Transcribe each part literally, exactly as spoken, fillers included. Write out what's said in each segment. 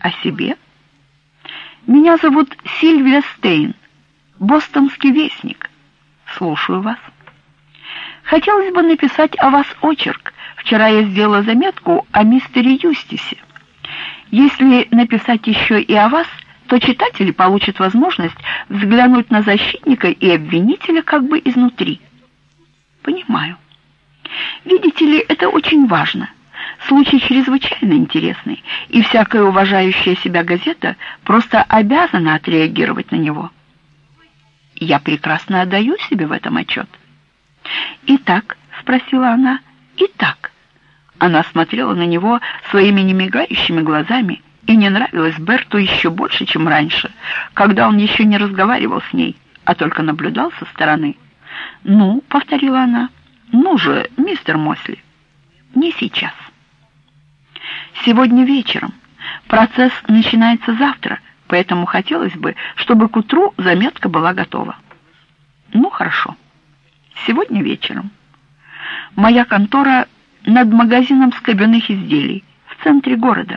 О себе? Меня зовут Сильвия Стейн, бостонский вестник. Слушаю вас. Хотелось бы написать о вас очерк. Вчера я сделала заметку о мистере Юстисе. Если написать еще и о вас, то читатели получат возможность взглянуть на защитника и обвинителя как бы изнутри. Понимаю. Видите ли, это очень важно. Случай чрезвычайно интересный, и всякая уважающая себя газета просто обязана отреагировать на него. Я прекрасно отдаю себе в этом отчет. «Итак?» — спросила она. «Итак?» Она смотрела на него своими немигающими глазами, и не нравилось Берту еще больше, чем раньше, когда он еще не разговаривал с ней, а только наблюдал со стороны. «Ну?» — повторила она. «Ну же, мистер Мосли, не сейчас. Сегодня вечером. Процесс начинается завтра, поэтому хотелось бы, чтобы к утру заметка была готова». «Ну, хорошо. Сегодня вечером. Моя контора над магазином скобяных изделий в центре города.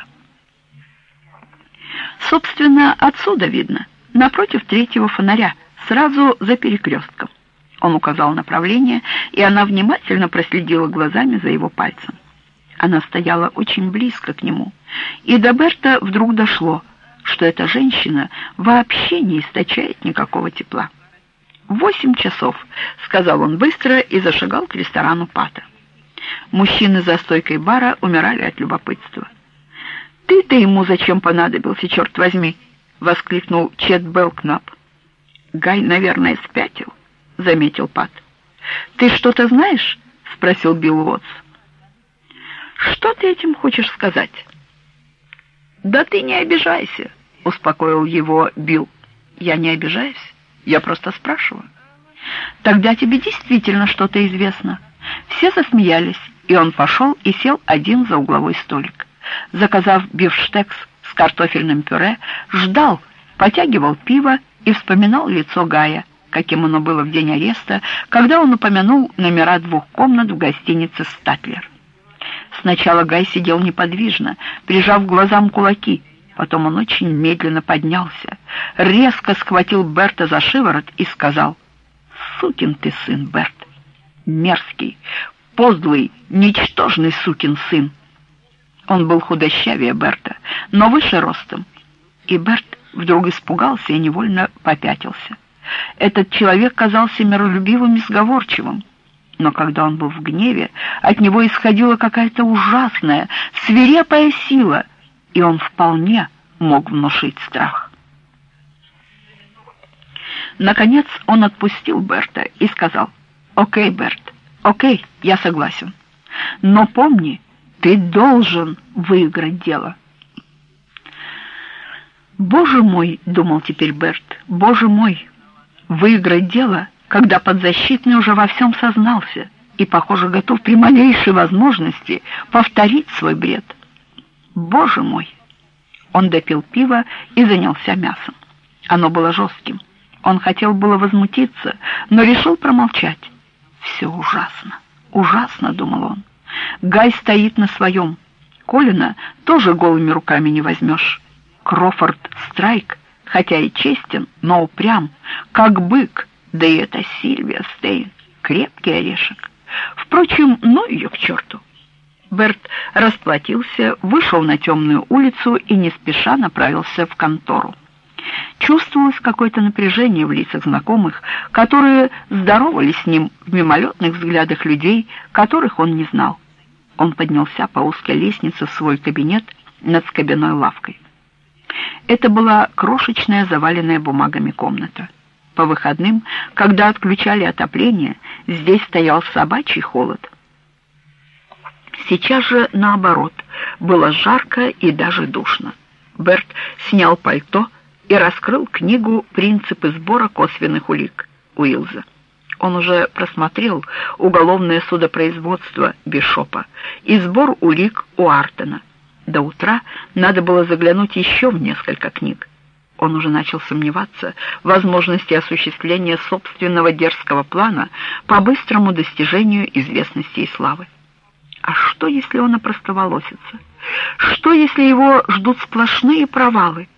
Собственно, отсюда видно, напротив третьего фонаря, сразу за перекрестком». Он указал направление, и она внимательно проследила глазами за его пальцем. Она стояла очень близко к нему, и до Берта вдруг дошло, что эта женщина вообще не источает никакого тепла. «Восемь часов», — сказал он быстро и зашагал к ресторану Пата. Мужчины за стойкой бара умирали от любопытства. «Ты-то ему зачем понадобился, черт возьми?» — воскликнул Чет Белкнап. «Гай, наверное, спятил», — заметил Пат. «Ты что-то знаешь?» — спросил Билл Уотс. «Что ты этим хочешь сказать?» «Да ты не обижайся», — успокоил его Билл. «Я не обижаюсь, я просто спрашиваю». «Тогда тебе действительно что-то известно». Все засмеялись, и он пошел и сел один за угловой столик. Заказав бифштекс с картофельным пюре, ждал, потягивал пиво и вспоминал лицо Гая, каким оно было в день ареста, когда он упомянул номера двух комнат в гостинице «Статлер». Сначала Гай сидел неподвижно, прижав к глазам кулаки. Потом он очень медленно поднялся, резко схватил Берта за шиворот и сказал: «Сукин ты сын, Берт! Мерзкий, подлый, ничтожный сукин сын!» Он был худощавее Берта, но выше ростом. И Берт вдруг испугался и невольно попятился. Этот человек казался миролюбивым и сговорчивым. Но когда он был в гневе, от него исходила какая-то ужасная, свирепая сила, и он вполне мог внушить страх. Наконец он отпустил Берта и сказал: «Окей, Берт, окей, я согласен. Но помни, ты должен выиграть дело». «Боже мой», — думал теперь Берт, — «боже мой, выиграть дело, когда подзащитный уже во всем сознался и, похоже, готов при малейшей возможности повторить свой бред. Боже мой!» Он допил пиво и занялся мясом. Оно было жестким. Он хотел было возмутиться, но решил промолчать. «Все ужасно, ужасно», — думал он. «Гай стоит на своем. Колина тоже голыми руками не возьмешь. Крофорд Страйк, хотя и честен, но упрям, как бык. Да и это Сильвия Стейн, крепкий орешек. Впрочем, ну ее к черту». Берт расплатился, вышел на темную улицу и не спеша направился в контору. Чувствовалось какое-то напряжение в лицах знакомых, которые здоровались с ним в мимолетных взглядах людей, которых он не знал. Он поднялся по узкой лестнице в свой кабинет над скобяной лавкой. Это была крошечная, заваленная бумагами комната. По выходным, когда отключали отопление, здесь стоял собачий холод. Сейчас же, наоборот, было жарко и даже душно. Берт снял пальто и раскрыл книгу «Принципы сбора косвенных улик» Уилза. Он уже просмотрел уголовное судопроизводство Бишопа и сбор улик у Артона. До утра надо было заглянуть еще в несколько книг. Он уже начал сомневаться в возможности осуществления собственного дерзкого плана по быстрому достижению известности и славы. А что, если он опростоволосится? Что, если его ждут сплошные провалы?